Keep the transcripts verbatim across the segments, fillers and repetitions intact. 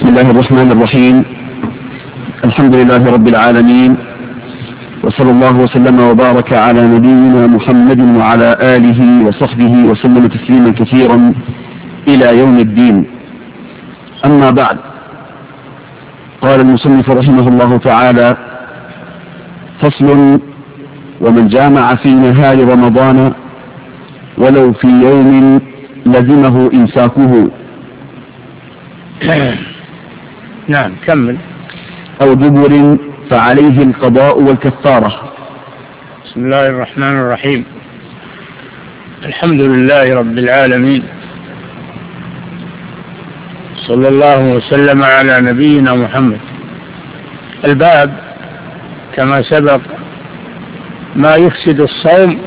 بسم الله الرحمن الرحيم. الحمد لله رب العالمين، وصلى الله وسلم وبارك على نبينا محمد وعلى آله وصحبه وسلم تسليما كثيرا إلى يوم الدين. أما بعد، قال المصنف رحمه الله تعالى: فصل: ومن جامع في نهار رمضان ولو في يوم لزمه إمساكه. نعم، كمل. أو دبر فعليه القضاء والكفارة. بسم الله الرحمن الرحيم. الحمد لله رب العالمين، صلى الله وسلم على نبينا محمد. الباب كما سبق ما يفسد الصوم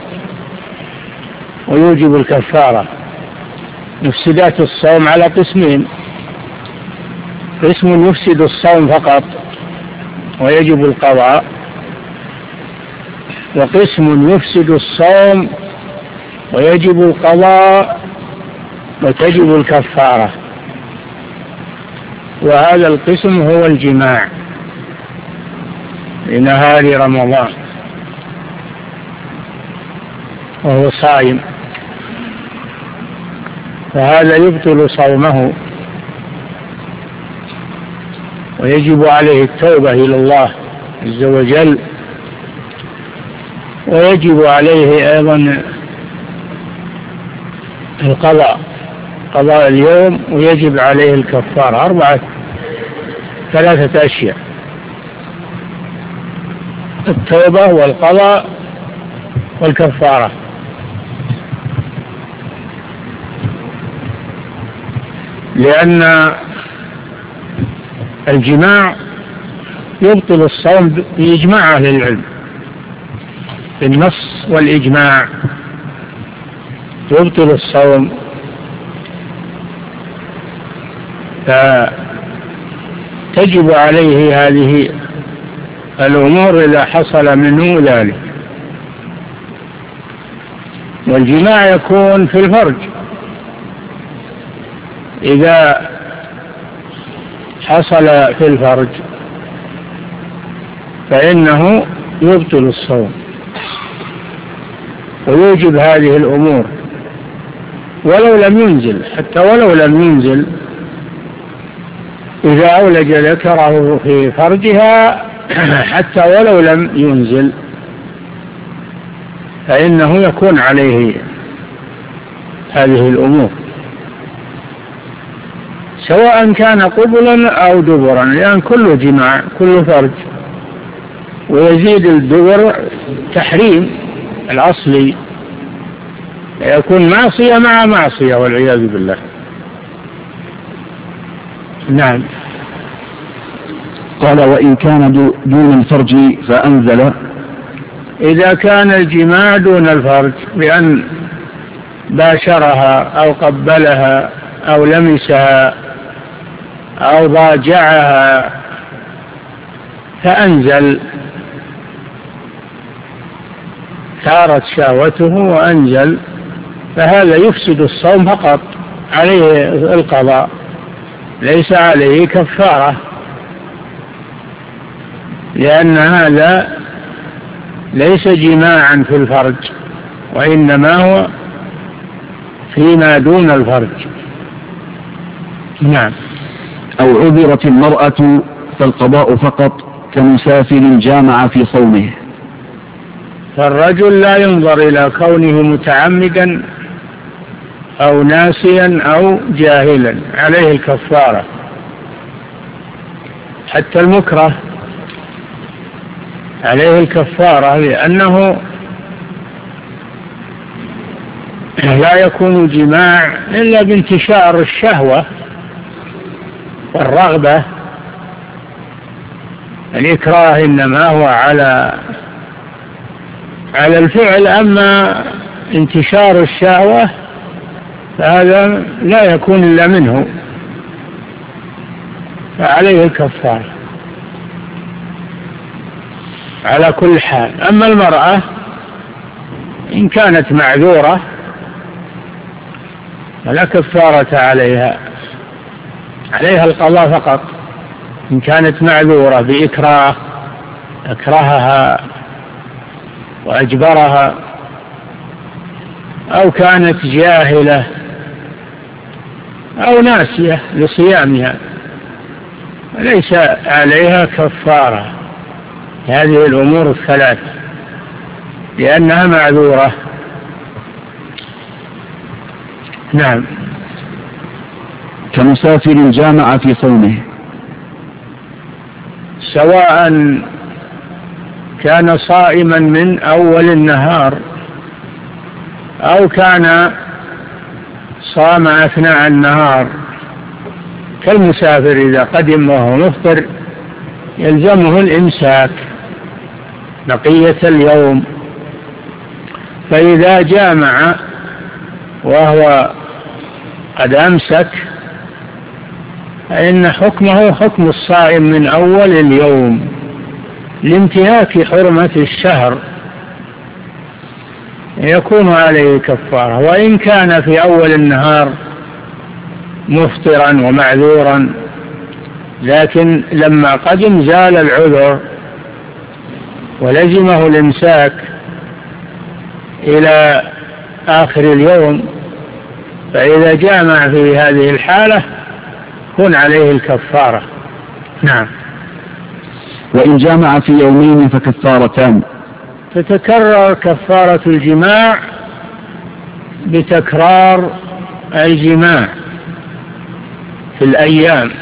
ويوجب الكفارة. مفسدات الصوم على قسمين: قسم يفسد الصوم فقط ويجب القضاء، وقسم يفسد الصوم ويجب القضاء وتجب الكفارة. وهذا القسم هو الجماع في نهار رمضان وهو صائم، فهذا يبطل صومه ويجب عليه التوبة إلى الله عز وجل، ويجب عليه أيضا القضاء قضاء اليوم، ويجب عليه الكفارة. أربعة ثلاثة أشياء: التوبة والقضاء والكفارة. لأن الجماع يبطل الصوم بإجماع أهل العلم، بالنص والإجماع يبطل الصوم، فتجب عليه هذه الأمور إذا حصل منه ذلك. والجماع يكون في الفرج، إذا حصل في الفرج فإنه يبطل الصوم ويوجب هذه الأمور ولو لم ينزل، حتى ولو لم ينزل، إذا أولج ذكره في فرجها حتى ولو لم ينزل فإنه يكون عليه هذه الأمور، سواء كان قبلا أو دبرا، لأن كل جماع كل فرج. ويزيد الدبر تحريم الأصلي، يكون معصية مع معصية والعياذ بالله. نعم. قال: وإن كان دون الفرج فأنزل. إذا كان الجماع دون الفرج بأن باشرها أو قبلها أو لمسها أو ضاجعها فأنزل، ثارت شهوته وأنزل، فهذا يفسد الصوم فقط، عليه القضاء، ليس عليه كفارة، لأن هذا ليس جماعا في الفرج، وإنما هو فيما دون الفرج. نعم. أو عذرت المرأة فالقضاء فقط كمسافر جامع في صومه. فالرجل لا ينظر إلى كونه متعمدا أو ناسيا أو جاهلا، عليه الكفارة. حتى المكره عليه الكفارة، لأنه لا يكون جماع إلا بانتشار الشهوة والرغبة. الإكراه إنما هو على على الفعل، أما انتشار الشهوة فهذا لا يكون إلا منه، فعليه الكفارة على كل حال. أما المرأة إن كانت معذورة فلا كفارة عليها، عليها القضاء فقط. إن كانت معذورة بإكراه أكرهها وأجبرها، أو كانت جاهلة أو ناسية لصيامها، ليس عليها كفارة هذه الأمور الثلاث لأنها معذورة. نعم. كمسافر جامع في صومه، سواء كان صائما من أول النهار أو كان صام أثناء النهار، كالمسافر إذا قدم وهو مفطر يلزمه الإمساك بقية اليوم، فإذا جامع وهو قد أمسك فإن حكمه حكم الصائم من أول اليوم لانتهاك حرمة الشهر، يكون عليه كفارة. وإن كان في أول النهار مفطرا ومعذورا لكن لما قدم زال العذر ولزمه الإمساك إلى آخر اليوم، فإذا جامع في هذه الحالة يكون عليه الكفارة. نعم. وإن جامع في يومين فكفارتان. تتكرر كفارة الجماع بتكرار الجماع في الأيام،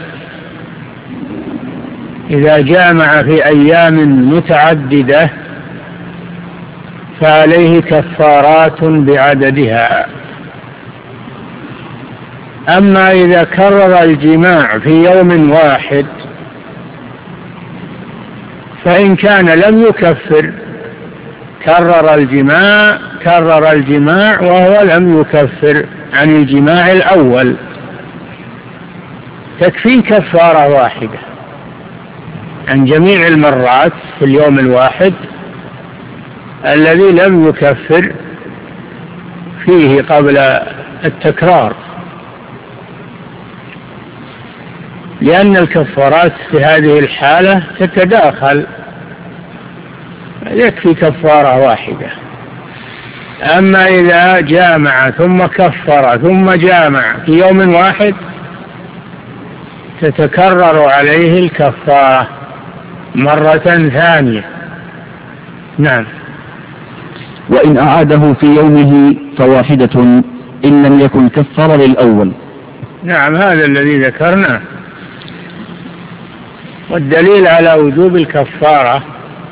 إذا جامع في أيام متعددة فعليه كفارات بعددها. أما إذا كرر الجماع في يوم واحد فإن كان لم يكفر كرر الجماع كرر الجماع وهو لم يكفر عن الجماع الأول، تكفي كفارة واحدة عن جميع المرات في اليوم الواحد الذي لم يكفر فيه قبل التكرار، لأن الكفارات في هذه الحالة تتداخل، يكفي كفارة واحدة. أما إذا جامع ثم كفر ثم جامع في يوم واحد تتكرر عليه الكفارة مرة ثانية. نعم. وإن أعاده في يومه فواحدة إن لم يكن كفر للأول. نعم، هذا الذي ذكرناه. والدليل على وجوب الكفارة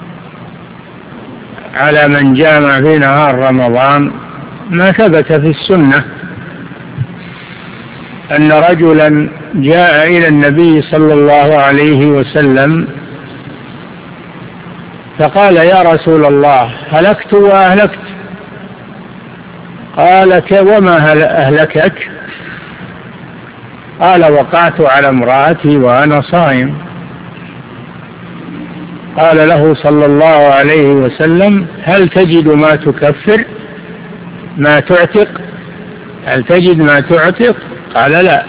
على من جامع في نهار رمضان ما ثبت في السنة أن رجلا جاء إلى النبي صلى الله عليه وسلم فقال: يا رسول الله، هلكت وأهلكت. قال: وما أهلكك؟ قال: وقعت على امرأتي وأنا صائم. قال له صلى الله عليه وسلم: هل تجد ما تكفر ما تعتق؟ هل تجد ما تعتق؟ قال: لا.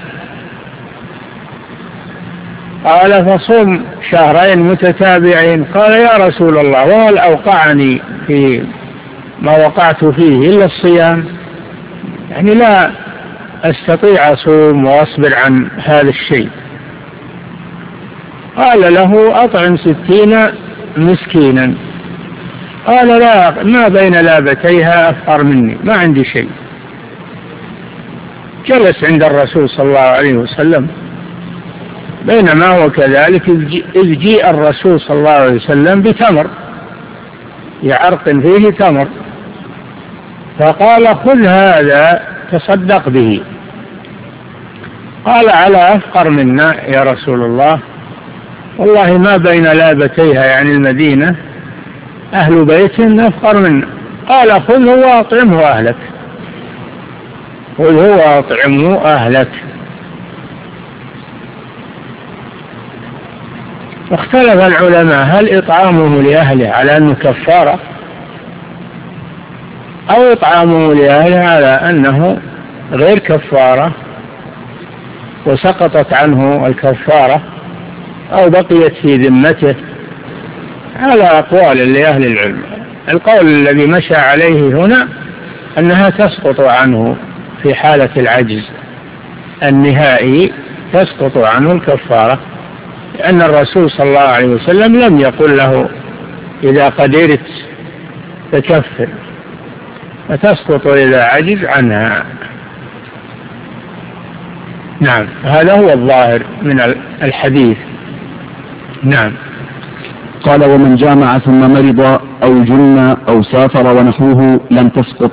قال: فصم شهرين متتابعين. قال: يا رسول الله، وهل أوقعني في ما وقعت فيه إلا الصيام؟ يعني لا أستطيع أصوم وأصبر عن هذا الشيء. قال له: أطعم ستين مسكينا. قال: لا، ما بين لابتيها أفقر مني، ما عندي شيء. جلس عند الرسول صلى الله عليه وسلم، بينما هو كذلك إذ جيء الرسول صلى الله عليه وسلم بتمر، يعرق فيه تمر، فقال: خذ هذا تصدق به. قال: على أفقر منا يا رسول الله؟ والله ما بين لابتيها يعني المدينة أهل بيت أفقر منا. قال: خذه وأطعمه أهلك، خذه وأطعمه أهلك. واختلف العلماء هل إطعامه لأهله على أنه كفارة أو إطعامه لأهله على أنه غير كفارة. وسقطت عنه الكفارة أو بقيت في ذمته، على أقوال لأهل العلم. القول الذي مشى عليه هنا أنها تسقط عنه في حالة العجز النهائي، تسقط عنه الكفارة، لأن الرسول صلى الله عليه وسلم لم يقل له إذا قدرت تكفر، فتسقط إذا عجز عنها. نعم، هذا هو الظاهر من الحديث. نعم. قال: ومن جامع ثم مرض أو جن أو سافر ونحوه لم تسقط.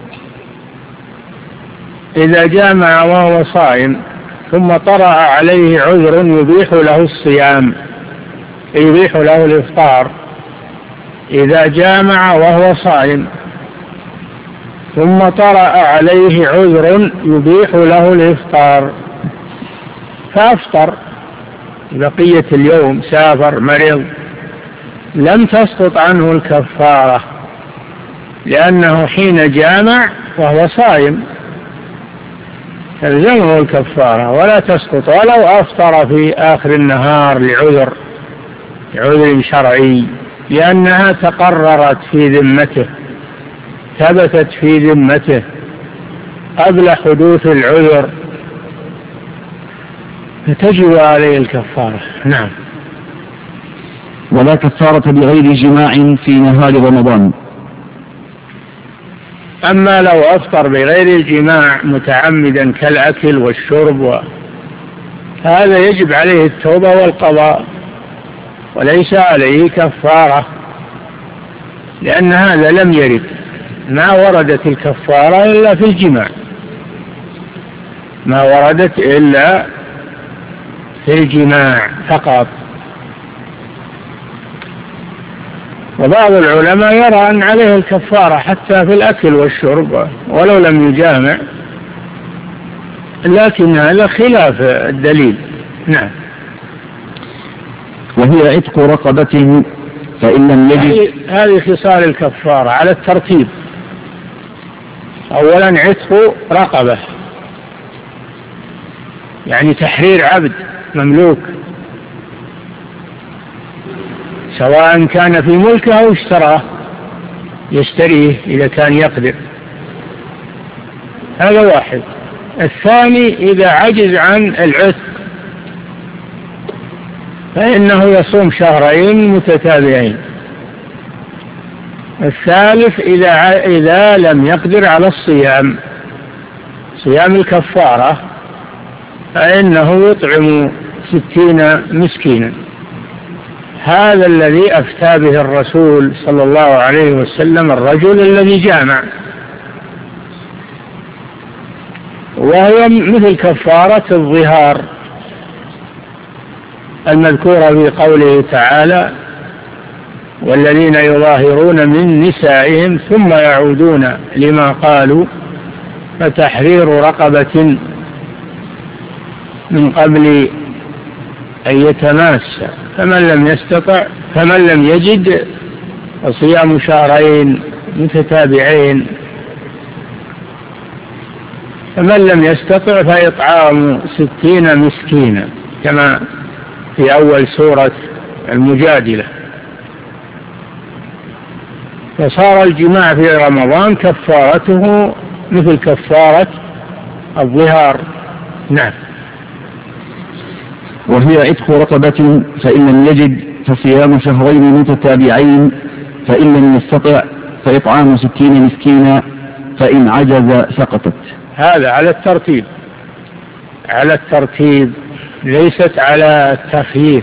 إذا جامع وهو صائم ثم طرأ عليه عذر يبيح له الصيام، يبيح له الإفطار. إذا جامع وهو صائم ثم طرأ عليه عذر يبيح له الإفطار فأفطر بقية اليوم، سافر مرض، لم تسقط عنه الكفارة، لأنه حين جامع وهو صائم تلزمه الكفارة ولا تسقط ولو أفطر في آخر النهار لعذر لعذر شرعي، لأنها تقررت في ذمته، ثبتت في ذمته قبل حدوث العذر، فتجب عليه الكفارة. نعم. ولا كفارة بغير جماع في نهار رمضان. أما لو أفطر بغير الجماع متعمدا كالأكل والشرب و... هذا يجب عليه التوبة والقضاء وليس عليه كفارة، لأن هذا لم يرد، ما وردت الكفارة إلا في الجماع، ما وردت إلا في الجماع فقط. وبعض العلماء يرى أن عليه الكفارة حتى في الأكل والشرب ولو لم يجامع، لكن هذا خلاف الدليل. نعم. وهي عتق رقبة فإن لم يجد. هذه خصال الكفارة على الترتيب. أولا عتق رقبة، يعني تحرير عبد مملوك، سواء كان في ملكه أو اشتراه، يشتريه إذا كان يقدر، هذا واحد. الثاني إذا عجز عن العتق فإنه يصوم شهرين متتابعين. الثالث إذا إذا لم يقدر على الصيام، صيام الكفارة، فإنه يطعم ستين مسكينا. هذا الذي أفتى به الرسول صلى الله عليه وسلم الرجل الذي جامع، وهي مثل كفارة الظهار المذكورة في قوله تعالى: والذين يظاهرون من نسائهم ثم يعودون لما قالوا فتحرير رقبة من قبل أن يتماس، فمن لم يستطع فمن لم يجد فصيام شهرين متتابعين، فمن لم يستطع فإطعام ستين مسكينا كما في أول سورة المجادلة. فصار الجماع في رمضان كفارته مثل كفارة الظهار. نعم. وهي عتق رقبة فإن لم يجد فصيام شهرين متتابعين، فإن لم يستطع فإطعام ستين مسكينا، فإن عجز سقطت. هذا على الترتيب، على الترتيب ليست على التخيير.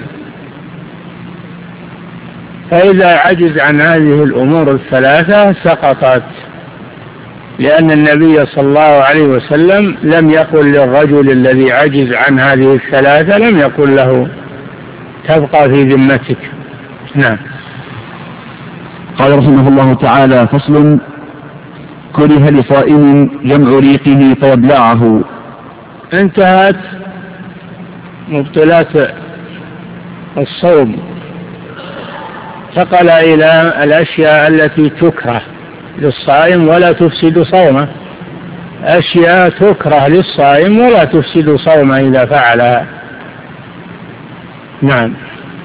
فإذا عجز عن هذه الأمور الثلاثة سقطت، لأن النبي صلى الله عليه وسلم لم يقل للرجل الذي عجز عن هذه الثلاثة، لم يقل له تبقى في ذمتك. نعم. قال رحمه الله تعالى: فصل: كره لصائم جمع ريقه فيبلعه. انتهت مبطلات الصوم، انتقل إلى الأشياء التي تكره للصائم ولا تفسد صومه. أشياء تكره للصائم ولا تفسد صومه إذا فعلها. نعم.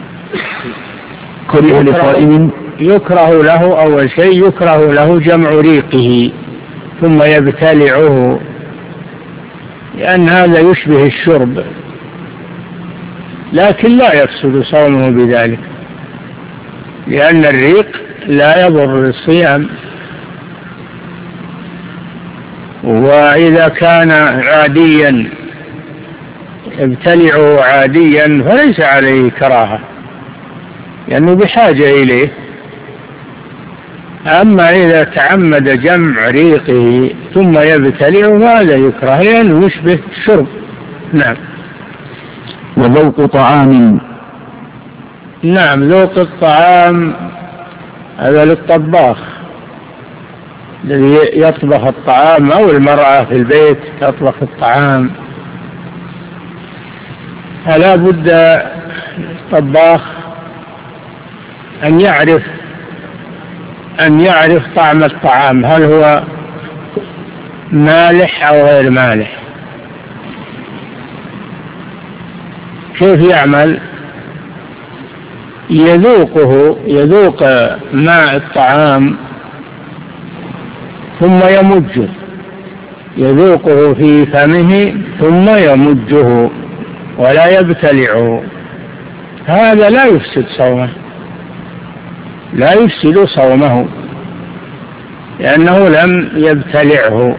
كره لصائم يكره له أول شيء يكره له جمع ريقه ثم يبتلعه، لأن هذا يشبه الشرب، لكن لا يفسد صومه بذلك، لأن الريق لا يضر الصيام. وإذا كان عاديا يبتلعه عاديا فليس عليه كراهة، لأنه بحاجة إليه. أما إذا تعمد جمع ريقه ثم يبتلعه فهذا يكره، لأنه يشبه الشرب. نعم. وذوق طعام. نعم، ذوق الطعام هذا للطباخ الذي يطبخ الطعام، أو المرأة في البيت تطبخ الطعام. فلا بد الطباخ أن يعرف أن يعرف طعم الطعام، هل هو مالح أو غير مالح. كيف يعمل؟ يذوقه يذوق ماء الطعام ثم يمجه، يذوقه في فمه ثم يمجه ولا يبتلعه. هذا لا يفسد صومه، لا يفسد صومه، لأنه لم يبتلعه.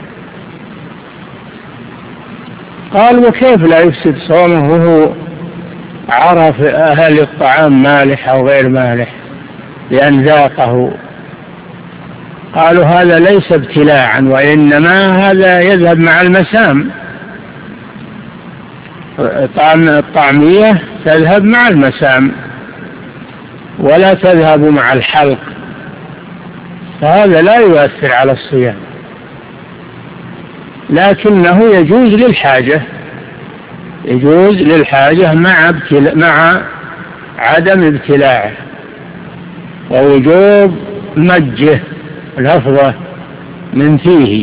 قال وكيف لا يفسد صومه وهو عرف هل الطعام مالح أو غير مالح لأن ذاقه؟ قالوا هذا ليس ابتلاعا، وإنما هذا يذهب مع المسام. طعم الطعمية تذهب مع المسام ولا تذهب مع الحلق، فهذا لا يؤثر على الصيام، لكنه يجوز للحاجة، يجوز للحاجة مع مع عدم ابتلاعه، ووجوب مجه الأفضل من فيه.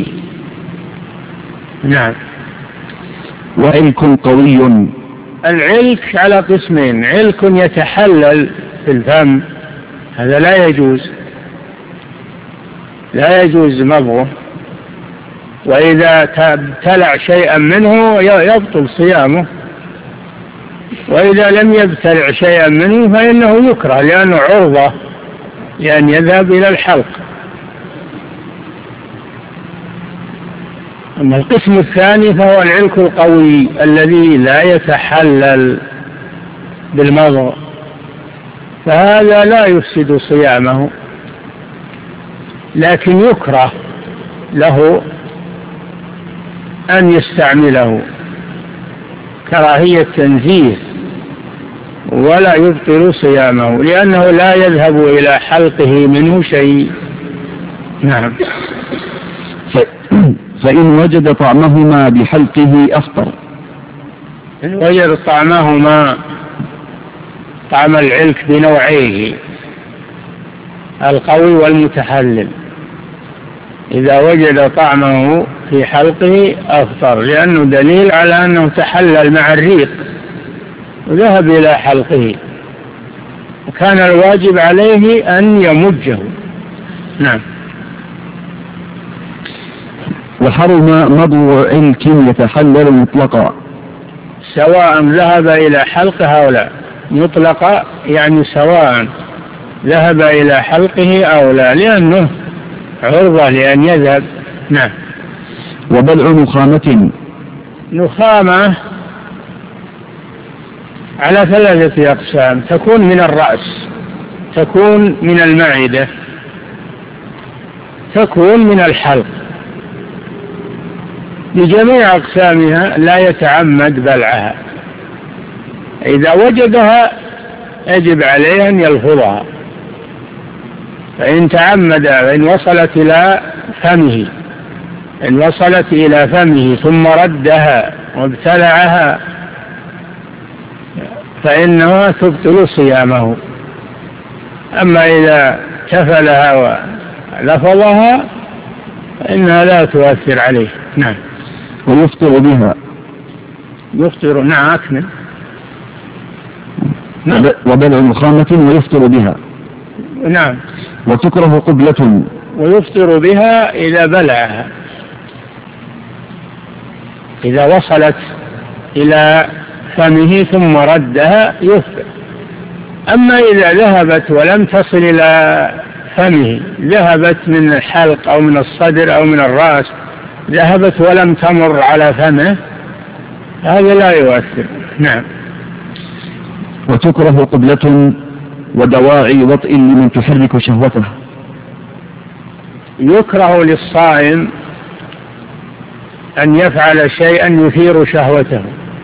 نعم. وعلك قوي. العلك على قسمين: علك يتحلل في الفم، هذا لا يجوز، لا يجوز مضغه، وإذا ابتلع شيئا منه يبطل صيامه، وإذا لم يبتلع شيئا منه فإنه يكره، لأنه عرضة لأن يذهب إلى الحلق. أما القسم الثاني فهو العلك القوي الذي لا يتحلل بالمضغ، فهذا لا يفسد صيامه، لكن يكره له أن يستعمله كراهية تنزيه، ولا يبطل صيامه، لأنه لا يذهب إلى حلقه منه شيء. نعم. فإن وجد طعمهما بحلقه أفطر. إن وجد طعمهما، طعم العلك بنوعيه القوي والمتحلل، إذا وجد طعمه في حلقه أفطر، لأنه دليل على أنه تحلل مع الريق وذهب إلى حلقه، وكان الواجب عليه أن يمجه. نعم. وحرم مضغ علك يتحلل مطلقا، سواء ذهب إلى حلقه أو لا، مطلقا يعني سواء ذهب إلى حلقه أو لا، لأنه عرضة لأن يذهب. نعم. وبلع نخامة. نخامة على ثلاثة أقسام: تكون من الرأس، تكون من المعدة، تكون من الحلق. بجميع أقسامها لا يتعمد بلعها، إذا وجدها يجب عليه أن يلفظها، فإن تعمد، إن وصلت إلى فمه إن وصلت إلى فمه ثم ردها وابتلعها فإنها تبطل صيامه. أما إذا كفلها ولفظها فإنها لا تؤثر عليه. نعم. ويفطر بها. يفطر. نعم أكمل. نعم. وبلع نخامة ويفطر بها. نعم. وتكره قبلة. ويفطر بها إذا بلعها، إذا وصلت إلى فمه ثم ردها يفطر. أما إذا ذهبت ولم تصل إلى فمه، ذهبت من الحلق أو من الصدر أو من الرأس، ذهبت ولم تمر على فمه، هذا لا يؤثر. نعم. وتكره قبلة ودواعي وطئ لمن تحرك شهوته. يكره للصائم أن يفعل شيئا يثير شهوته.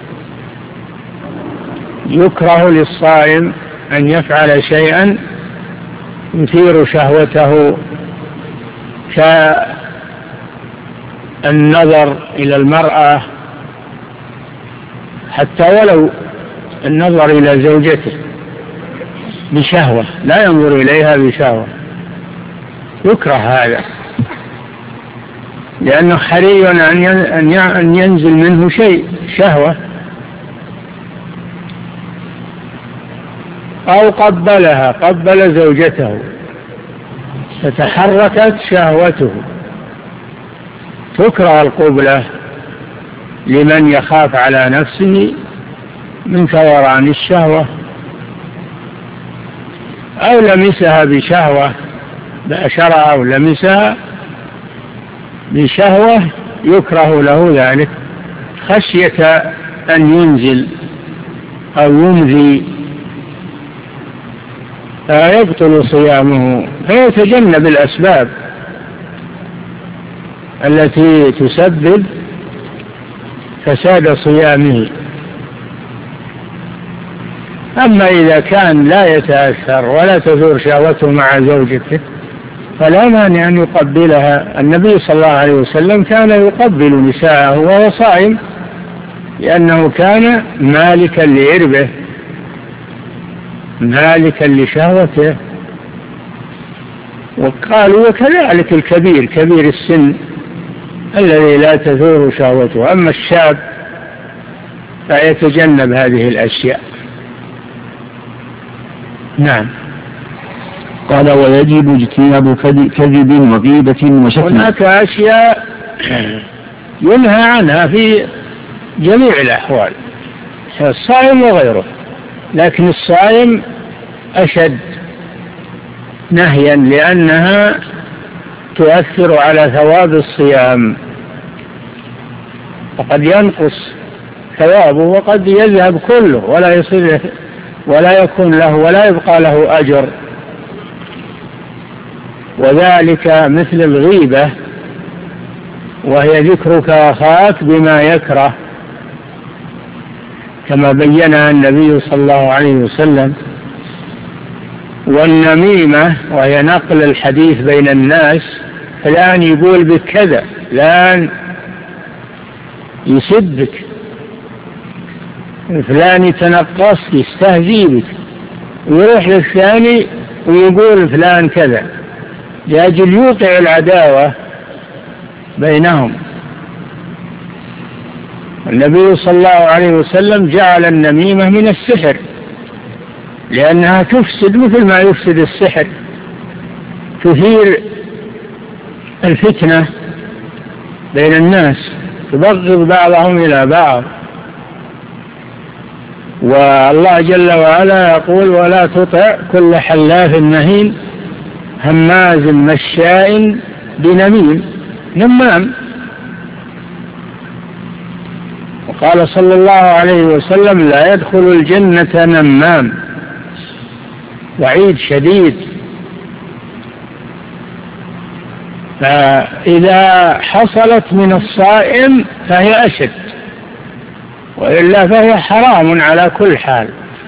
يكره للصائم أن يفعل شيئا يثير شهوته كالنظر إلى المرأة، حتى ولو النظر إلى زوجته بشهوة، لا ينظر إليها بشهوة، يكره هذا، لأنه حري أن ينزل منه شيء شهوة. أو قبلها، قبل زوجته فتحركت شهوته، تكره القبلة لمن يخاف على نفسه من ثوران الشهوة. أو لمسها بشهوة، بأشرها أو لمسها بشهوة، يكره له ذلك خشية أن ينزل أو يمذي، فيبطل صيامه، فيتجنب الأسباب التي تسبب فساد صيامه. أما إذا كان لا يتأثر ولا تثور شهوته مع زوجته فلا مانع أن يقبلها. النبي صلى الله عليه وسلم كان يقبل نساءه وهو صائم، لأنه كان مالكا لعربه، مالكا لشهوته. وقالوا وكذلك الكبير، كبير السن الذي لا تثور شهوته. أما الشاب فيتجنب هذه الأشياء. نعم. قال ويجب اجتناب كذب وغيبة وشتم. هناك أشياء ينهى عنها في جميع الأحوال، الصائم وغيره، لكن الصائم أشد نهيا لأنها تؤثر على ثواب الصيام، وقد ينقص ثوابه وقد يذهب كله ولا يصير ولا يكون له ولا يبقى له أجر. وذلك مثل الغيبة، وهي ذكرك أخاك بما يكره، كما بينها النبي صلى الله عليه وسلم. والنميمة وهي نقل الحديث بين الناس، فلان يقول بك كذا، فلان يسبك، فلان يتنقص يستهزئ بك، ويروح للثاني ويقول فلان كذا، لأجل يوقع العداوة بينهم. النبي صلى الله عليه وسلم جعل النميمة من السحر، لأنها تفسد مثل ما يفسد السحر، تثير الفتنة بين الناس، تبغض بعضهم إلى بعض. والله جل وعلا يقول ولا تطع كل حلاف مهين هماز مشاء بنميم، نمام. وقال صلى الله عليه وسلم لا يدخل الجنة نمام، وعيد شديد. فإذا حصلت من الصائم فهي أشد، وإلا فهي حرام على كل حال.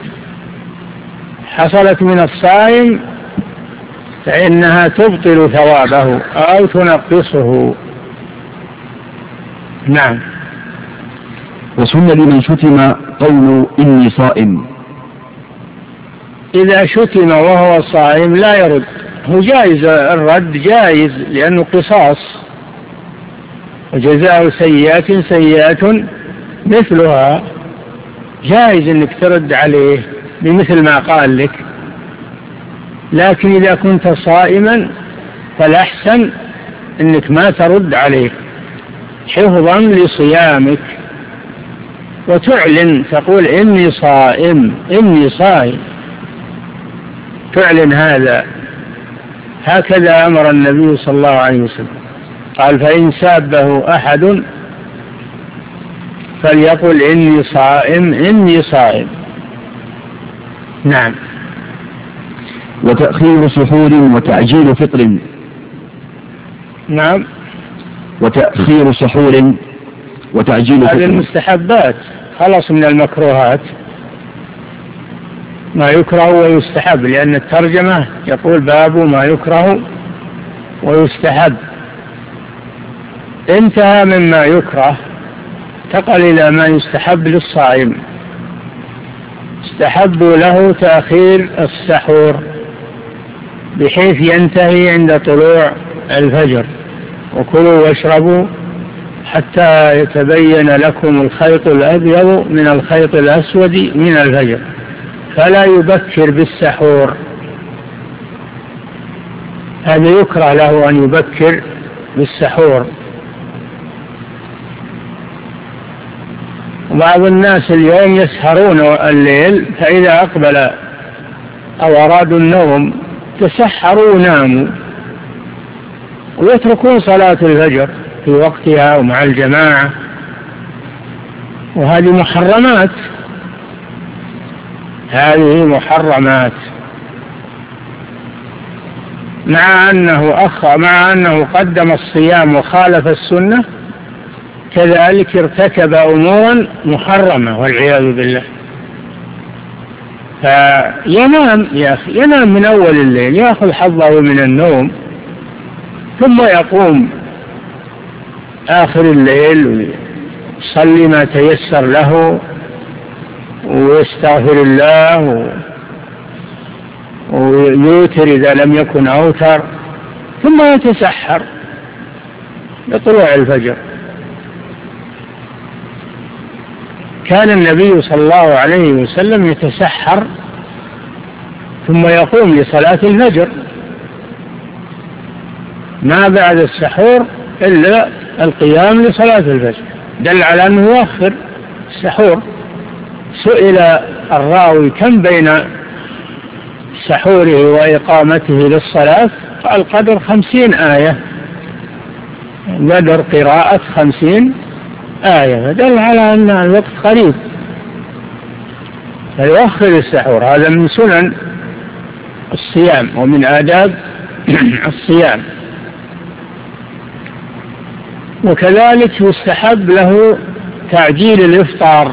حصلت من الصائم فإنها تبطل ثوابه أو تنقصه. نعم. وسن لمن شتم قول إني صائم. إذا شتم وهو صائم لا يرد، هو جائز الرد، جائز لأنه قصاص، وجزاء سيئة سيئة مثلها. جائز أنك ترد عليه بمثل ما قال لك، لكن إذا كنت صائما فالأحسن أنك ما ترد عليه حفظا لصيامك، وتعلن تقول إني صائم إني صائم، تعلن هذا. هكذا أمر النبي صلى الله عليه وسلم، قال فإن سابه أحد فليقل إني صائم إني صائم. نعم. وتأخير سحور وتعجيل فطر. نعم. وتأخير سحور وتعجيل فطر. هذه المستحبات، خلص من المكروهات، ما يكره ويستحب، لأن الترجمة يقول باب ما يكره ويستحب، انتهى مما يكره انتقل إلى ما يستحب للصائم. استحب له تأخير السحور بحيث ينتهي عند طلوع الفجر، وكلوا واشربوا حتى يتبين لكم الخيط الأبيض من الخيط الأسود من الفجر، فلا يبكر بالسحور. هذا يكره له أن يبكر بالسحور. وبعض الناس اليوم يسهرون الليل، فإذا أقبل أو أرادوا النوم تسحروا وناموا، ويتركون صلاة الفجر في وقتها ومع الجماعة، وهذه محرمات، هذه محرمات. مع أنه أخ مع أنه قدم الصيام وخالف السنة، كذلك ارتكب أمورا محرمة والعياذ بالله. فينام يا أخي، ينام من أول الليل، يأخذ حظه من النوم، ثم يقوم آخر الليل ويصلي ما تيسر له ويستغفر الله ويوتر إذا لم يكن أوتر، ثم يتسحر لطلوع الفجر. كان النبي صلى الله عليه وسلم يتسحر ثم يقوم لصلاة الفجر، ما بعد السحور إلا القيام لصلاة الفجر، دل على أنه يؤخر السحور. سئل الراوي كم بين سحوره وإقامته للصلاة، قال قدر خمسين آية، قدر قراءة خمسين آية، فدل على أن الوقت قريب، فيؤخر السحور. هذا من سنن الصيام ومن آداب الصيام. وكذلك يستحب له تعجيل الإفطار،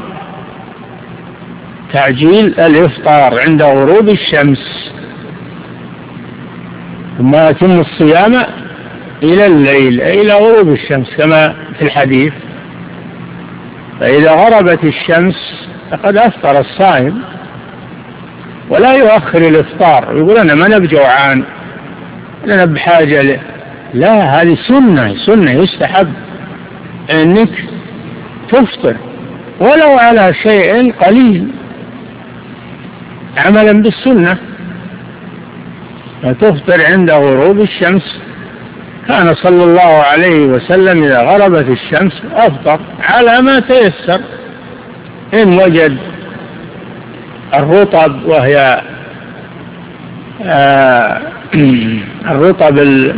تعجيل الإفطار عند غروب الشمس، ثم يتم الصيام إلى الليل أي إلى غروب الشمس كما في الحديث. فإذا غربت الشمس فقد أفطر الصائم، ولا يؤخر الإفطار يقول أنا ما نبجوعان أنا بحاجة له. لا، هذه سنة سنة يستحب أنك تفطر ولو على شيء قليل عملا بالسنة، فتفطر عند غروب الشمس. كان صلى الله عليه وسلم إذا غربت الشمس أفطر على ما تيسر، إن وجد الرطب وهي آه الرطب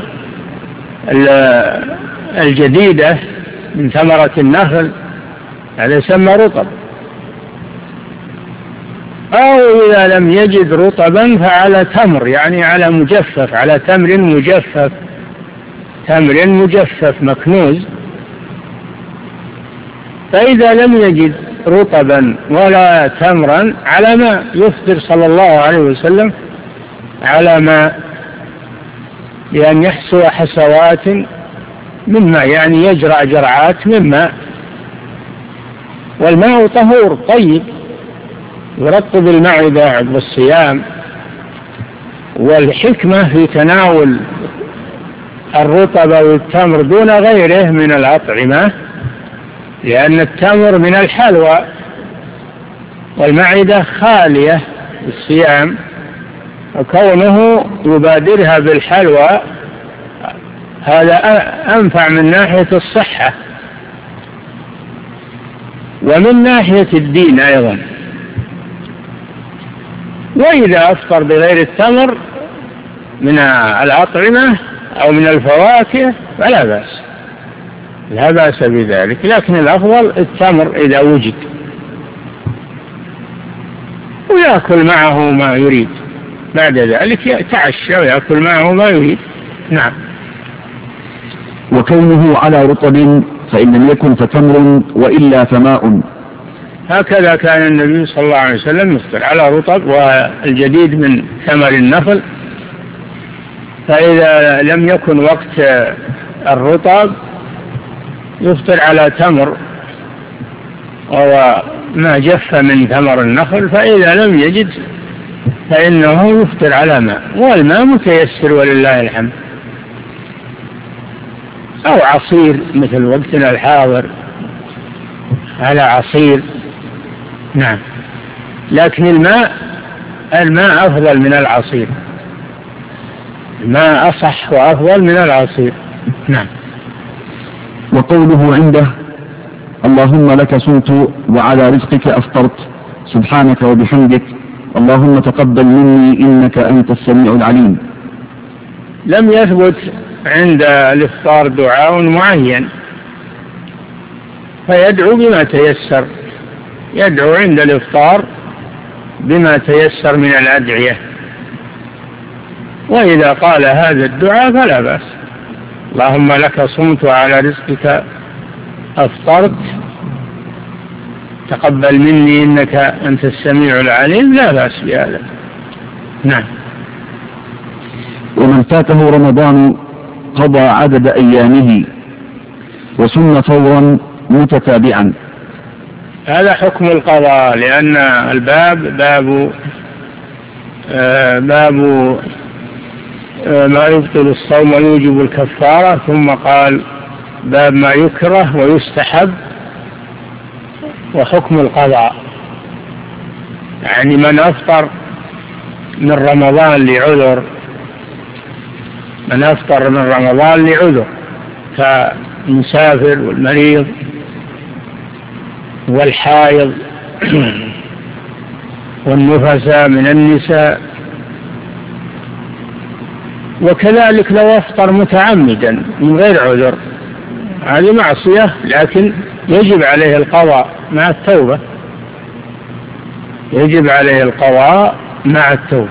الجديدة من ثمرة النخل، هذا يسمى رطب. أو إذا لم يجد رطبا فعلى تمر، يعني على مجفف، على تمر مجفف، تمر مجفف مكنوز. فإذا لم يجد رطبا ولا تمرا على ما يفطر صلى الله عليه وسلم على ما، لأن يحسو حسوات مما، يعني يجرع جرعات مما، والماء طهور طيب يرطب المعدة عقب الصيام. والحكمة في تناول الرطب والتمر دون غيره من الأطعمة، لأن التمر من الحلوى والمعدة خالية بالصيام، وكونه يبادرها بالحلوى هذا أنفع من ناحية الصحة ومن ناحية الدين أيضا. وإذا أفطر بغير التمر من الأطعمة أو من الفواكه فلا بأس، لا بأس بذلك، لكن الأفضل التمر إذا وجد، ويأكل معه ما يريد، بعد ذلك يتعشى ويأكل معه ما يريد. نعم. وكونه على رطب فإن لم يكن فتمر وإلا فماء. هكذا كان النبي صلى الله عليه وسلم يفطر على رطب والجديد من ثمر النخل، فإذا لم يكن وقت الرطب يفطر على تمر وما جف من ثمر النخل، فإذا لم يجد فإنه يفطر على ماء، والماء متيسر ولله الحمد، أو عصير مثل وقتنا الحاضر على عصير. نعم. لكن الماء الماء أفضل من العصير، الماء أصح وأفضل من العصير. نعم. وقوله عنده اللهم لك صمت وعلى رزقك أفطرت سبحانك وبحمدك اللهم تقبل مني إنك أنت السميع العليم. لم يثبت عند الإفطار دعاء معين، فيدعو بما تيسر، يدعو عند الإفطار بما تيسر من الأدعية، وإذا قال هذا الدعاء فلا بأس. اللهم لك صمت وعلى رزقك أفطرت تقبل مني إنك أنت السميع العليم، لا بأس بهذا. نعم. ومن فاته رمضان قضى عدد أيامه وسن فورا متتابعا. هذا حكم القضاء، لأن الباب باب آه باب آه ما يبطل الصوم ويوجب الكفارة، ثم قال باب ما يكره ويستحب وحكم القضاء. يعني من أفطر من رمضان لعذر، من أفطر من رمضان لعذر كالمسافر والمريض والحائض والنفساء من النساء، وكذلك لو أفطر متعمدا من غير عذر، هذه معصية لكن يجب عليه القضاء مع التوبة، يجب عليه القضاء مع التوبة.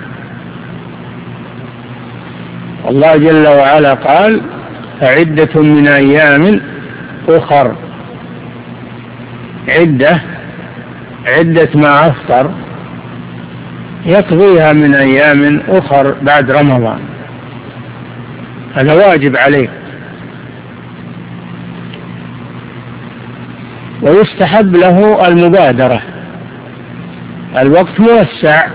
الله جل وعلا قال فعدة من أيام أخر، عدة عدة ما أفطر يقضيها من أيام أخر بعد رمضان، هذا واجب عليه. ويستحب له المبادرة، الوقت موسع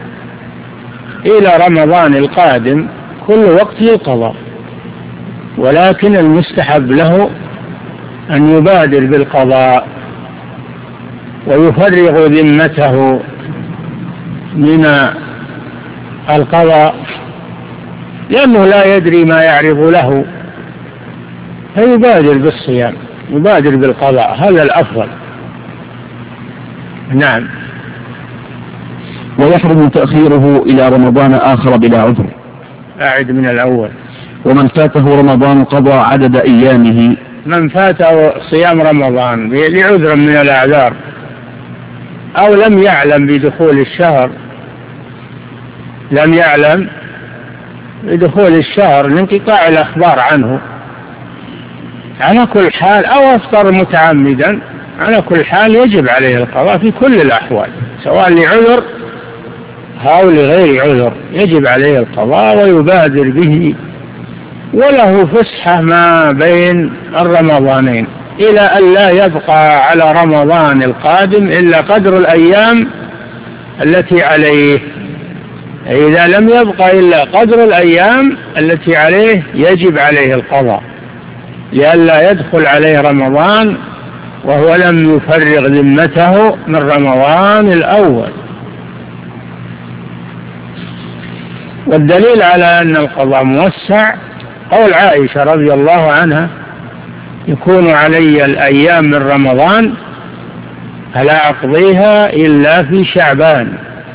إلى رمضان القادم، كل وقت للقضاء، ولكن المستحب له أن يبادر بالقضاء ويفرغ ذمته من القضاء، لأنه لا يدري ما يعرض له، فيبادر بالصيام، يبادر بالقضاء، هذا الأفضل. نعم. ويحرم تأخيره إلى رمضان آخر بلا عذر. أعد من الأول. ومن فاته رمضان قضى عدد أيامه. من فاته صيام رمضان لعذر من الأعذار أو لم يعلم بدخول الشهر، لم يعلم بدخول الشهر لانقطاع الأخبار عنه، على كل حال، أو أفطر متعمدا، على كل حال يجب عليه القضاء في كل الأحوال، سواء لعذر أو لغير عذر، يجب عليه القضاء ويبادر به، وله فسحة ما بين الرمضانين إلى أن لا يبقى على رمضان القادم إلا قدر الأيام التي عليه، إذا لم يبق إلا قدر الأيام التي عليه يجب عليه القضاء، لئلا يدخل عليه رمضان وهو لم يفرغ ذمته من رمضان الأول. والدليل على أن القضاء موسع قول عائشة رضي الله عنها: يكون علي الأيام من رمضان فلا أقضيها إلا في شعبان،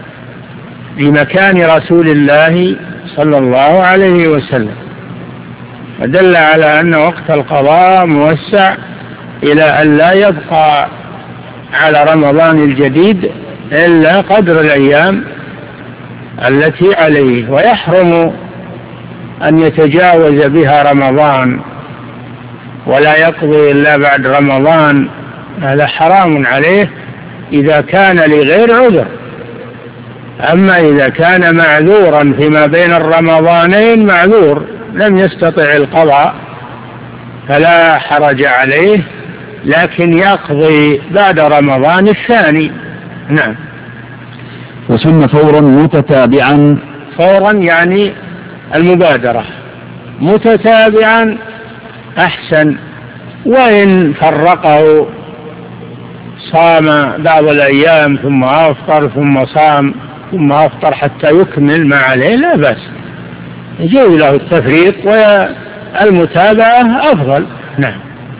لمكان رسول الله صلى الله عليه وسلم، ودل على أن وقت القضاء موسع إلى أن لا يبقى على رمضان الجديد إلا قدر الأيام التي عليه، ويحرم أن يتجاوز بها رمضان ولا يقضي إلا بعد رمضان، هذا حرام عليه إذا كان لغير عذر. أما إذا كان معذورا فيما بين الرمضانين، معذور لم يستطع القضاء، فلا حرج عليه، لكن يقضي بعد رمضان الثاني. نعم. وسن فورا متتابعا. فورا يعني المبادرة، متتابعا أحسن، وإن فرقه صام بعض الأيام ثم أفطر ثم صام ثم أفطر حتى يكمل ما عليه لا بأس، يجوز له التفريق، والمتابعة أفضل. نعم.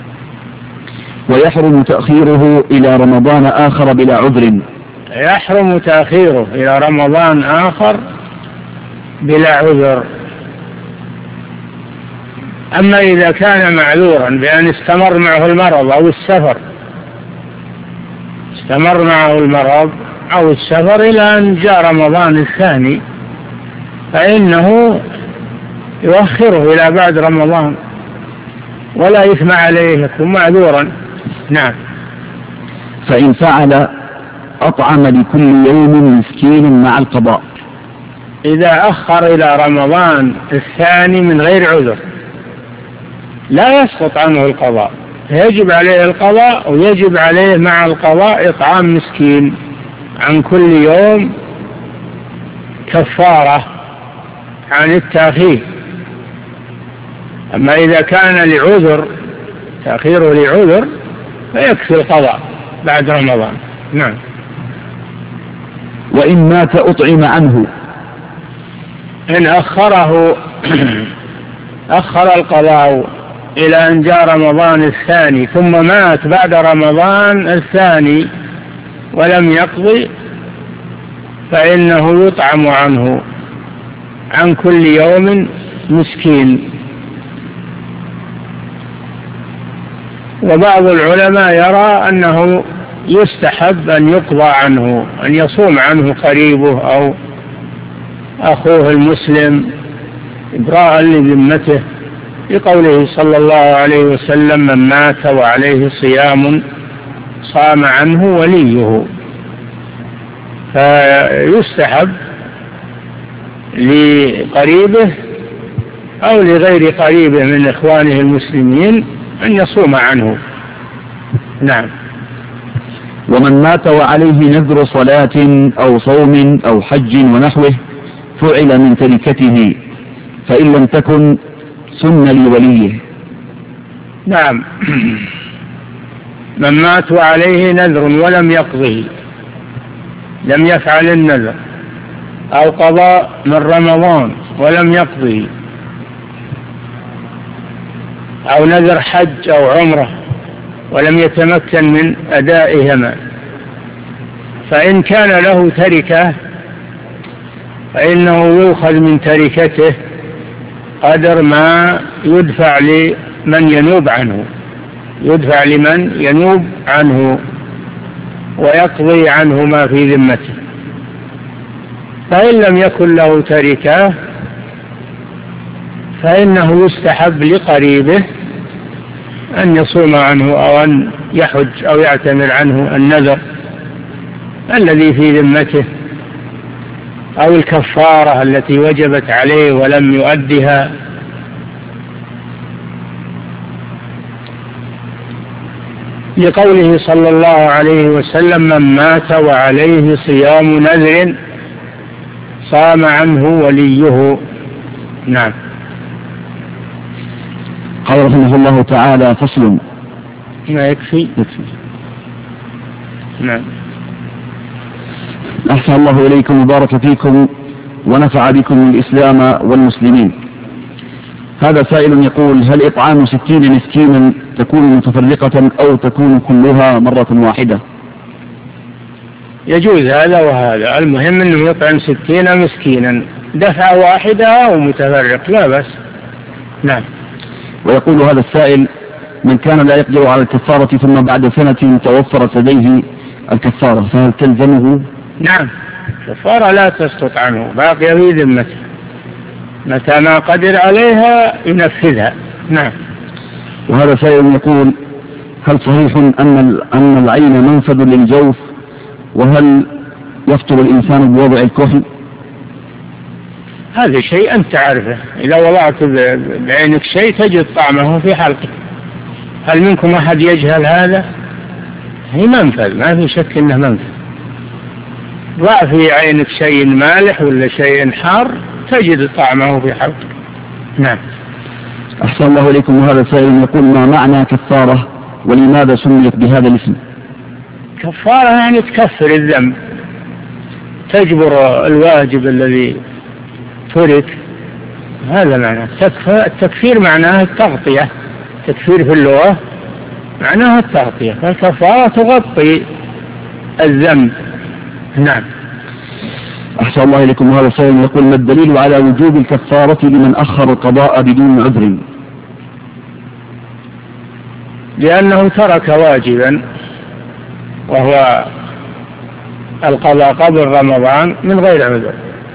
ويحرم تأخيره إلى رمضان آخر بلا عذر. يحرم تأخيره إلى رمضان آخر بلا عذر. أما إذا كان معذورا بأن استمر معه المرض أو السفر، استمر معه المرض أو السفر إلى أن جاء رمضان الثاني، فإنه يؤخره إلى بعد رمضان ولا إثم عليه، يكون معذورا. نعم. فإن فعل أطعم لكل يوم مسكين مع القضاء. إذا أخر إلى رمضان الثاني من غير عذر لا يسقط عنه القضاء، يجب عليه القضاء، ويجب عليه مع القضاء إطعام مسكين عن كل يوم كفارة عن التأخير. أما إذا كان لعذر، تأخيره لعذر، فيكفي القضاء بعد رمضان. نعم. وإن مات أطعم عنه. إن أخره أخر القضاء إلى أن جاء رمضان الثاني ثم مات بعد رمضان الثاني ولم يقضي، فإنه يطعم عنه عن كل يوم مسكين. وبعض العلماء يرى أنه يستحب أن يقضى عنه، أن يصوم عنه قريبه أو أخوه المسلم إبراء لذمته، لقوله صلى الله عليه وسلم: من مات وعليه صيام صام عنه وليه. فيستحب لقريبه أو لغير قريبه من إخوانه المسلمين أن يصوم عنه. نعم. ومن مات وعليه نذر صلاة أو صوم أو حج ونحوه فعل من تركته، فإن لم تكن سن لوليه. نعم. من مات وعليه نذر ولم يقضه، لم يفعل النذر، أو قضاء من رمضان ولم يقضه، أو نذر حج أو عمره ولم يتمكن من أدائهما، فإن كان له تركة فإنه يؤخذ من تركته قدر ما يدفع لمن ينوب عنه، يدفع لمن ينوب عنه ويقضي عنه ما في ذمته. فإن لم يكن له تركة فإنه يستحب لقريبه أن يصوم عنه أو أن يحج أو يعتمر عنه النذر الذي في ذمته، أو الكفارة التي وجبت عليه ولم يؤدها. لقوله صلى الله عليه وسلم: من مات وعليه صيام نذر صام عنه وليه. نعم. قال رحمه الله تعالى: فصل. ما يكفي؟ يكفي. نعم. أحسن الله إليكم وبارك فيكم ونفع بكم الإسلام والمسلمين. هذا سائل يقول: هل إطعام ستين مسكينا تكون متفرقة أو تكون كلها مرة واحدة؟ يجوز هذا وهذا، المهم أنه يطعم ستين مسكينا دفعة واحدة أو متفرق لا بس. نعم. ويقول هذا السائل: من كان لا يقدر على الكفارة ثم بعد سنة توفرت لديه الكفارة فهل تلزمه؟ نعم، الكفارة لا تسقط عنه، باقية في ذمته، متى ما قدر عليها ينفذها. نعم. وهذا سائل يقول: هل صحيح أن أن العين منفذ للجوف، وهل يفطر الإنسان بوضع الكحل؟ هذا شيء أنت تعرفه، إذا وضعت بعينك شيء تجد طعمه في حلقك. هل منكم أحد يجهل هذا؟ هي منفذ، ما في شك إنه منفذ. ضع في عينك شيء مالح ولا شيء حار تجد طعمه في حلقك. نعم. أحسن الله إليكم. وهذا سائل يقول: ما معنى كفارة ولماذا سميت بهذا الاسم؟ كفارة يعني تكفر الذنب، تجبر الواجب الذي ترك، هذا معناه. التكفير معناه التغطية، التكفير في اللغة معناه التغطية، فالكفارة تغطي الذنب. نعم. أحسن الله إليكم. وهذا سائل يقول: ما الدليل على وجوب الكفارة لمن أخر القضاء بدون عذر؟ لأنه ترك واجبا وهو القضاء قبل رمضان من غير عذر،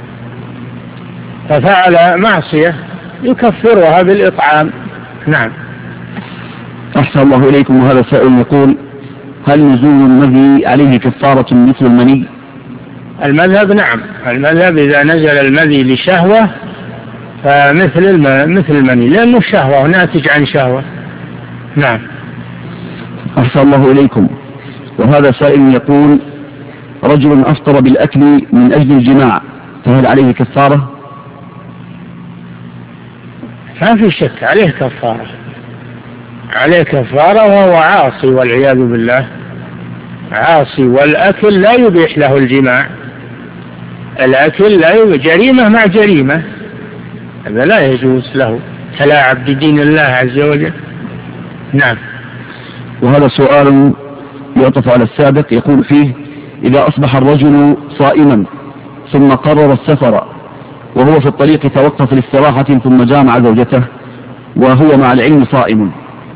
ففعل معصية يكفرها بالإطعام. نعم. أحسن الله إليكم. وهذا سائل يقول: هل نزول المذي عليه كفارة مثل المني؟ المذهب نعم، المذهب إذا نزل المذي لشهوة فمثل مثل المني، لأنه الشهوة ناتج عن شهوة. نعم. أحسن الله إليكم. وهذا سائل يقول: رجل أفطر بالأكل من أجل الجماع فهل عليه كفارة؟ ما في شك عليه كفارة، عليه كفارة، وهو عاصي والعياذ بالله، عاصي، والأكل لا يبيح له الجماع، الأكل لا يبيح، جريمة مع جريمة، هذا لا يجوز له، تلاعب بدين الله عز وجل. نعم. وهذا سؤال يعطف على السابق، يقول فيه: إذا أصبح الرجل صائما ثم قرر السفر وهو في الطريق توقف لاستراحة ثم جامع زوجته وهو مع العلم صائم،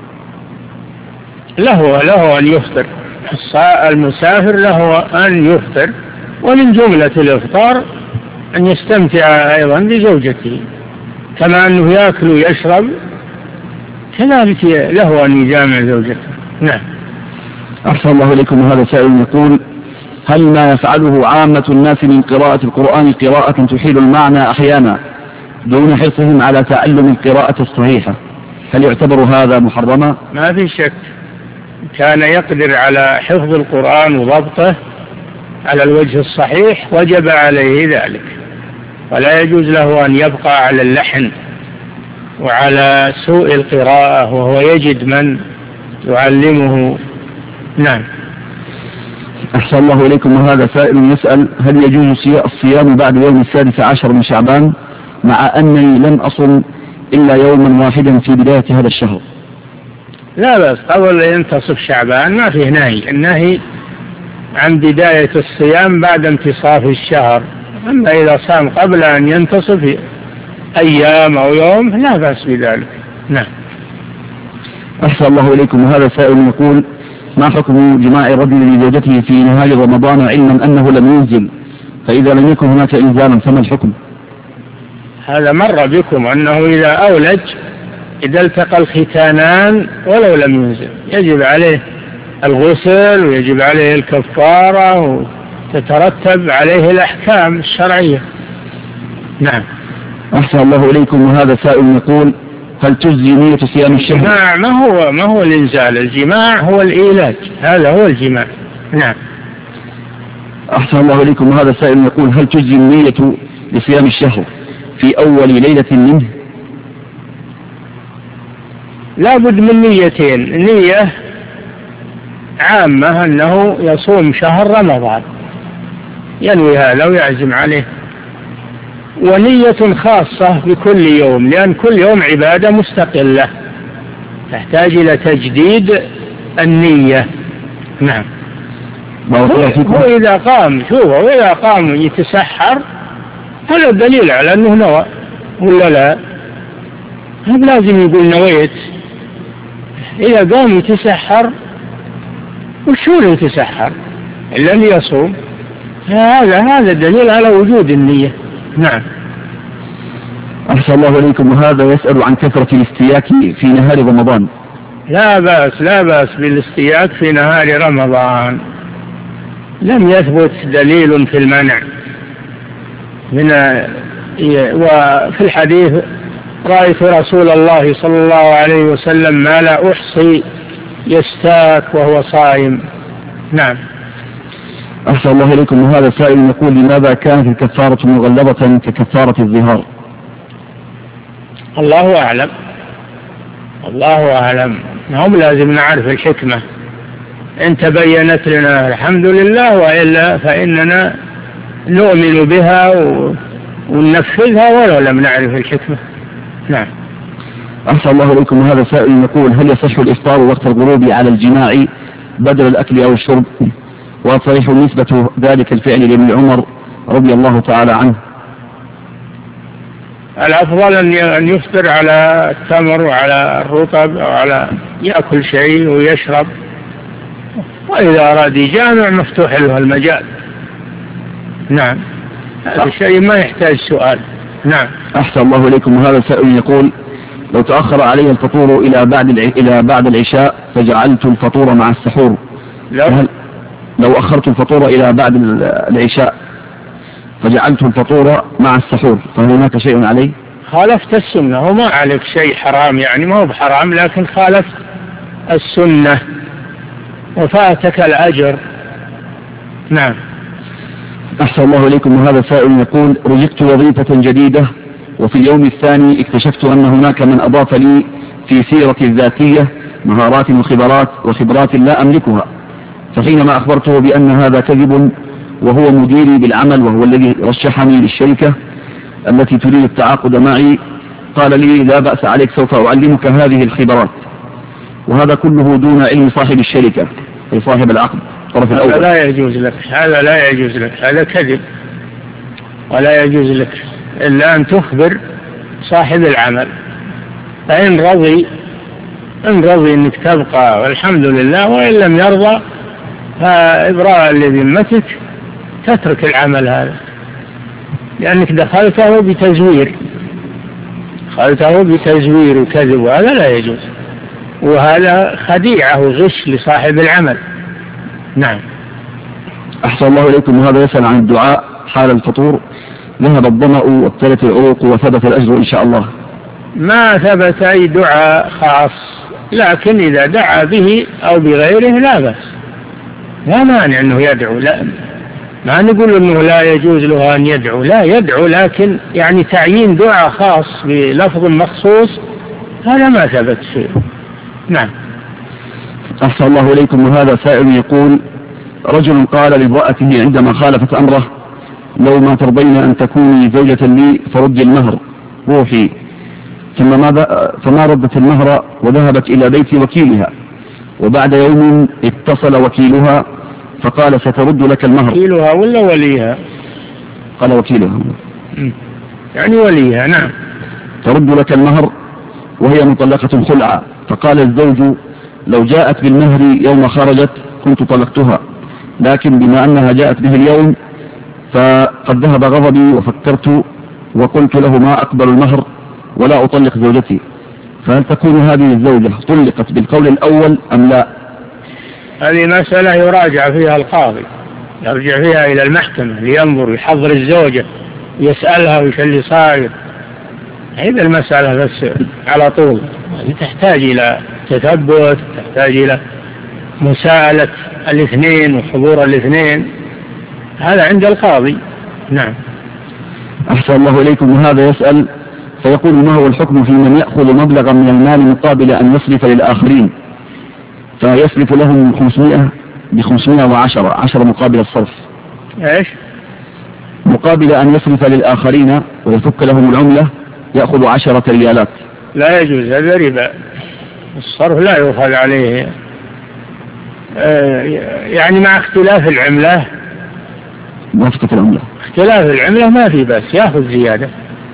له له أن يفطر، المسافر له أن يفطر، ومن جملة الإفطار أن يستمتع أيضا بزوجته، كما أنه يأكل ويشرب كذلك له أن يجامع زوجته. نعم. أحسن الله إليكم. وهذا سائل يقول: هل ما يفعله عامة الناس من قراءة القرآن قراءة تحيل المعنى أحيانا دون حرصهم على تعلم القراءة الصحيحة، هل يعتبر هذا محرما؟ ما في شك، كان يقدر على حفظ القرآن وضبطه على الوجه الصحيح وجب عليه ذلك، ولا يجوز له أن يبقى على اللحن وعلى سوء القراءة وهو يجد من يعلمه. نعم. أحسن الله إليكم. وهذا سائل يسأل: هل يجوز الصيام بعد يوم السادس عشر من شعبان مع أنني لم أصم إلا يوما واحدا في بداية هذا الشهر؟ لا بس قبل أن ينتصف شعبان ما فيه نهي، النهي عن بداية الصيام بعد انتصاف الشهر، أما إذا صام قبل أن ينتصف أيام أو يوم لا بأس بذلك. نعم. أحسن الله إليكم. وهذا سائل يقول: ما حكم جماع الرجل لزوجته في نهاية رمضان علما أنه لم ينزل، فإذا لم يكن هناك إنزالا فما الحكم؟ هذا مر بكم أنه إذا أولج، إذا التقى الختانان ولو لم ينزل يجب عليه الغسل ويجب عليه الكفارة وتترتب عليه الأحكام الشرعية. نعم. أحسن الله إليكم. وهذا سائل يقول: هل تجزي نية صيام الشهر؟ الجماع ما هو ما هو الإنزال، الجماع هو الإيلاج، هذا هو الجماع. نعم. أحسن الله إليكم. وهذا سائل يقول: هل تجزي النية لصيام الشهر في أول ليلة منه؟ لا بد من نيتين، نية عامة أنه يصوم شهر رمضان ينوي هذا ويعزم عليه، ونية خاصة بكل يوم، لأن كل يوم عبادة مستقلة تحتاج إلى تجديد النية. نعم. هو إذا قام شوفوا وإذا قام يتسحر هذا دليل على أنه نوى ولا لا؟ هذا لازم يقول نويت. إذا قام يتسحر وشو يتسحر إلا اللي يصوم، هذا هذا دليل على وجود النية. نعم. أحسن الله إليكم. وهذا يسأل عن كثرة الاستياك في نهار رمضان. لا بأس لا بأس بالاستياك في نهار رمضان، لم يثبت دليل في المنع من، وفي الحديث رأيت رسول الله صلى الله عليه وسلم ما لا أحصي يستاك وهو صائم. نعم. أحسن الله إليكم. وهذا سائل يقول لماذا كانت الكفارة مغلظة ككفارة الظهار؟ الله أعلم الله أعلم. هم لازم نعرف الحكمة، إن تبينت لنا الحمد لله، وإلا فإننا نؤمن بها وننفذها ولو لم نعرف الحكمة. نعم. أحسن الله إليكم. وهذا سائل يقول هل يصح الإفطار وقت الغروب على الجماع بدل الأكل أو الشرب؟ وصحيح نسبة ذلك الفعل لابن عمر رضي الله تعالى عنه. الأفضل أن يفطر على التمر وعلى الرطب أو على يأكل شيء ويشرب، وإذا أراد يجامع مفتوح له المجال. نعم. هذا الشيء ما يحتاج سؤال. نعم. أحسن الله إليكم. وهذا سائل يقول لو تأخر علي الفطور إلى بعد إلى بعد العشاء فجعلت الفطور مع السحور، لو, لو أخرت الفطور إلى بعد العشاء فجعلت الفطور مع السحور فهل هناك شيء علي؟ خالفت السنة، وما عليك شيء حرام، يعني ما هو بحرام لكن خالفت السنة وفاتك الأجر. نعم. أحسن الله إليكم. وهذا سائل يقول رزقت وظيفة جديدة وفي اليوم الثاني اكتشفت أن هناك من أضاف لي في سيرتي الذاتية مهارات وخبرات وخبرات لا أملكها، فحينما أخبرته بأن هذا كذب وهو مديري بالعمل وهو الذي رشحني للشركة التي تريد التعاقد معي قال لي لا بأس عليك سوف أعلمك هذه الخبرات، وهذا كله دون علم صاحب الشركة أي صاحب العقد الطرف الأول. هذا لا يجوز لك، هذا لا يجوز لك، هذا كذب ولا يجوز لك إلا أن تخبر صاحب العمل، فإن رضي إن رضي أنك تبقى والحمد لله، وإن لم يرضى فإبراء لذمتك تترك العمل هذا، لأنك دخلته بتزوير دخلته بتزوير وكذب، وهذا لا يجوز، وهذا خديعة وغش لصاحب العمل. نعم. أحسن الله إليكم. وهذا يسأل عن الدعاء حال الفطور ذهب الظمأ وابتلت العروق وثبت الأجر إن شاء الله. ما ثبت أي دعاء خاص، لكن إذا دعا به أو بغيره لا بأس، لا مانع أنه يدعو، لا ما نقول أنه لا يجوز له أن يدعو، لا يدعو، لكن يعني تعيين دعاء خاص بلفظ مخصوص هذا ما ثبت فيه. نعم. أحسن الله إليكم. وهذا سائل يقول رجل قال لامرأته عندما خالفت أمره لو ما ترضين أن تكوني زوجة لي فردي المهر روحي، ثم ماذا فما ردت المهر وذهبت إلى بيت وكيلها، وبعد يوم اتصل وكيلها فقال سترد لك المهر. وكيلها ولا وليها؟ قال وكيلها يعني وليها. نعم. ترد لك المهر وهي مطلقة خلعة، فقال الزوج لو جاءت بالمهر يوم خرجت كنت طلقتها، لكن بما أنها جاءت به اليوم فقد ذهب غضبي وفكرت وقلت له ما أقبل المهر ولا أطلق زوجتي، فهل تكون هذه الزوجة طلقت بالقول الأول أم لا؟ هذه مسألة يراجع فيها القاضي، يرجع فيها إلى المحكمة لينظر يحضر الزوجة يسألها وش اللي صاير. هذه المسألة بس على طول تحتاج إلى تثبت، تحتاج إلى مساءلة الاثنين وحضور الاثنين، هذا عند القاضي. نعم. أحسن الله إليكم. وهذا يسأل فيقول: ما هو الحكم في من يأخذ مبلغا من المال مقابل أن يصرف للآخرين، فيصرف لهم خمسمائة بخمسمائة وعشرة عشرة مقابل الصرف؟ إيش؟ مقابل أن يصرف للآخرين ويفك لهم العملة يأخذ عشرة ريالات. لا يجوز، هذا ربا. الصرف لا يؤخذ عليه، يعني مع اختلاف العملة. موافقة العملة، اختلاف العملة ما في بس يأخذ زيادة.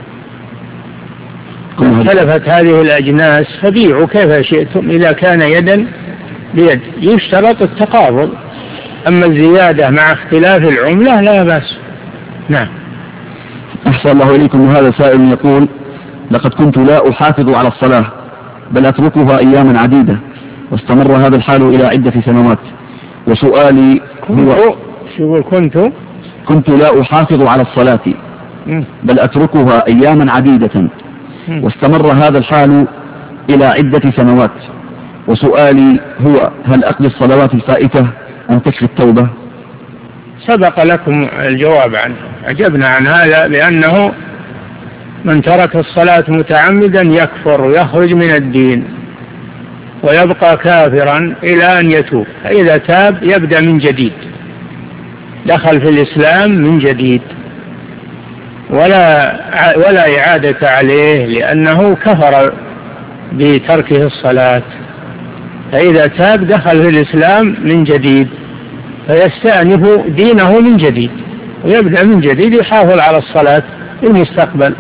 اختلفت هذه الأجناس فبيعوا كيف شئتم إذا كان يدا بيد، يشترط التقابل. أما الزيادة مع اختلاف العملة لا بأس. نعم. أحسن الله إليكم. وهذا سائل يقول: لقد كنت لا أحافظ على الصلاة بل أتركها أياما عديدة، واستمر هذا الحال إلى عدة سنوات، وسؤالي هو: شو كنت كنت لا أحافظ على الصلاة بل أتركها أياما عديدة، واستمر هذا الحال إلى عدة سنوات، وسؤالي هو: هل أقضي الصلوات الفائتة أم تكفي التوبة؟ سبق لكم الجواب عنه. أجبنا عن هذا بأنه من ترك الصلاة متعمدا يكفر ويخرج من الدين ويبقى كافرا إلى أن يتوب، فإذا تاب يبدأ من جديد، دخل في الإسلام من جديد، ولا ولا إعادة عليه لأنه كفر بتركه الصلاة. فإذا تاب دخل في الإسلام من جديد، فيستأنف دينه من جديد ويبدأ من جديد، يحافظ على الصلاة في المستقبل.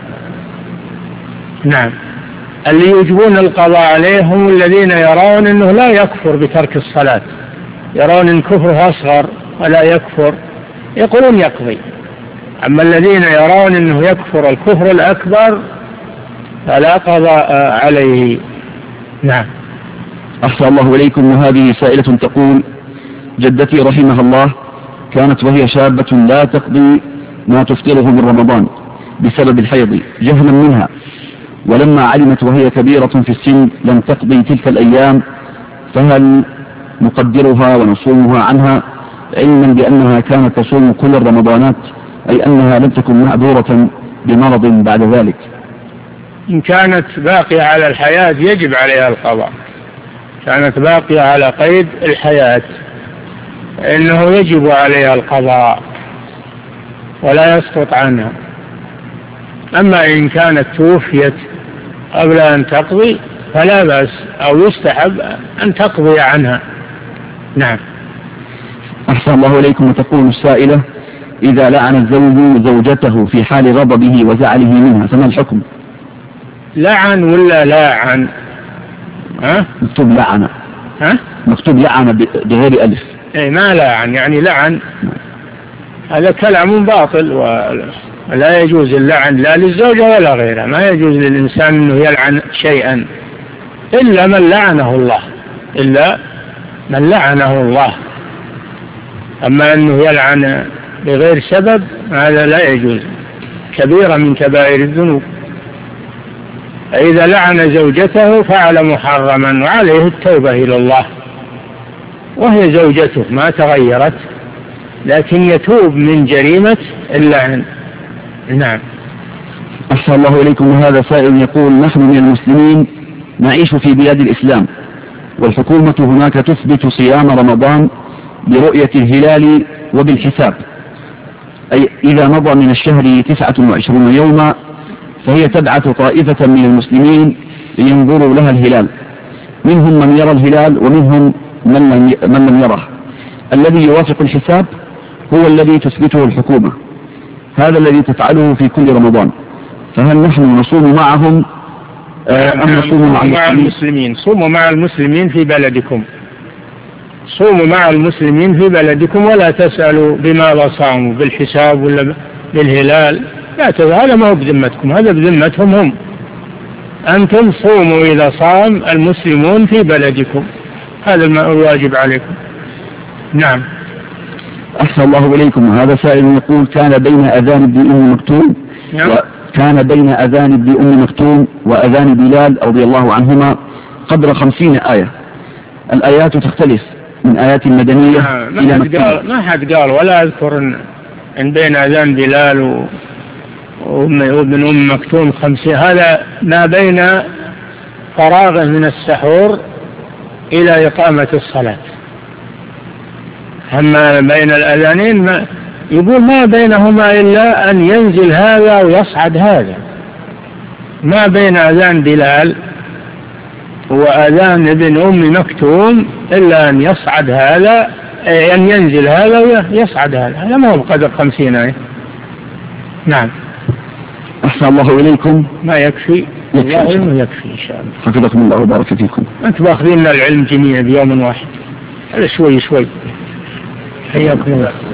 نعم. اللي يجبون القضاء عليهم الذين يرون أنه لا يكفر بترك الصلاة، يرون أن كفره أصغر ولا يكفر، يقولون يقضي. أما الذين يرون أنه يكفر الكفر الأكبر فلا قضاء عليه. نعم. أحسن الله إليكم. وهذه سائلة تقول: جدتي رحمها الله كانت وهي شابة لا تقضي ما تفطره من رمضان بسبب الحيض جهلا منها، ولما علمت وهي كبيرة في السن لم تقضي تلك الأيام، فهل نقدرها ونصومها عنها علما بأنها كانت تصوم كل الرمضانات، أي أنها لم تكن معذورة بمرض بعد ذلك؟ إن كانت باقية على الحياة يجب عليها القضاء، كانت باقية على قيد الحياة إنه يجب عليها القضاء ولا يسقط عنها. أما إن كانت توفيت قبل أن تقضي فلا بأس، أو يستحب أن تقضي عنها. نعم. أحسن الله إليكم. وتقول السائلة: إذا لعن الزوج زوجته في حال غضبه وزعله منها فما الحكم؟ لعن ولا لاعن؟ ها؟ مكتوب لعن. ها؟ مكتوب لعن بغير ألف. إيه ما لاعن يعني لعن، هذا كلام باطل ولا يجوز اللعن لا للزوجة ولا غيرها. ما يجوز للإنسان أنه يلعن شيئا إلا من لعنه الله، إلا من لعنه الله. أما أنه يلعن بغير سبب هذا لا يجوز، كبيرة من كبائر الذنوب. فإذا لعن زوجته فعل محرما وعليه التوبة إلى الله، وهي زوجته ما تغيرت، لكن يتوب من جريمة اللعن. نعم. أحسن الله إليكم. وهذا سائل يقول: نحن من المسلمين نعيش في بلاد الإسلام، والحكومة هناك تثبت صيام رمضان برؤية الهلال وبالحساب، أي إذا مضى من الشهر تسعة وعشرون يوما فهي تبعث طائفة من المسلمين لينظروا لها الهلال، منهم من يرى الهلال ومنهم من لم من لم يره. الذي يوافق الحساب هو الذي تثبته الحكومة، هذا الذي تفعله في كل رمضان، فهل نحن نصوم معهم أم نصوم مع المسلمين؟ المسلمين صوموا مع المسلمين في بلدكم، صوموا مع المسلمين في بلدكم، ولا تسألوا بماذا صاموا، بالحساب ولا بالهلال، لا تسألوا، هذا ما هو بذمتكم، هذا بذمتهم هم. أنتم صوموا إذا صام المسلمون في بلدكم، هذا الواجب عليكم. نعم. أحسن الله إليكم. هذا سائل يقول: كان بين أذان ابن أم مكتوم نعم. كان بين أذان ابن أم مكتوم وأذان بلال رضي الله عنهما قدر خمسين آية، الآيات تختلف من آيات مدنية ما إلى حد قال ما حد قال ولا أذكر إن بين أذان بلال وابن أم مكتوم خمسين. هذا ما بين فراغه من السحور إلى إقامة الصلاة. أما بين الأذانين ما يقول ما بينهما إلا أن ينزل هذا ويصعد هذا، ما بين أذان بلال وأذان ابن أم مكتوم إلا أن يصعد هذا، أن ينزل هذا ويصعد هذا. هذا ما هو بقدر خمسين آية. نعم. أحسن الله إليكم. ما يكفي يكفي, يكفي إن شاء الله. حفظكم الله وبارك فيكم. أنت باخذين العلم جميعا بيوم واحد، هذا شوي شوي. حياكم الله.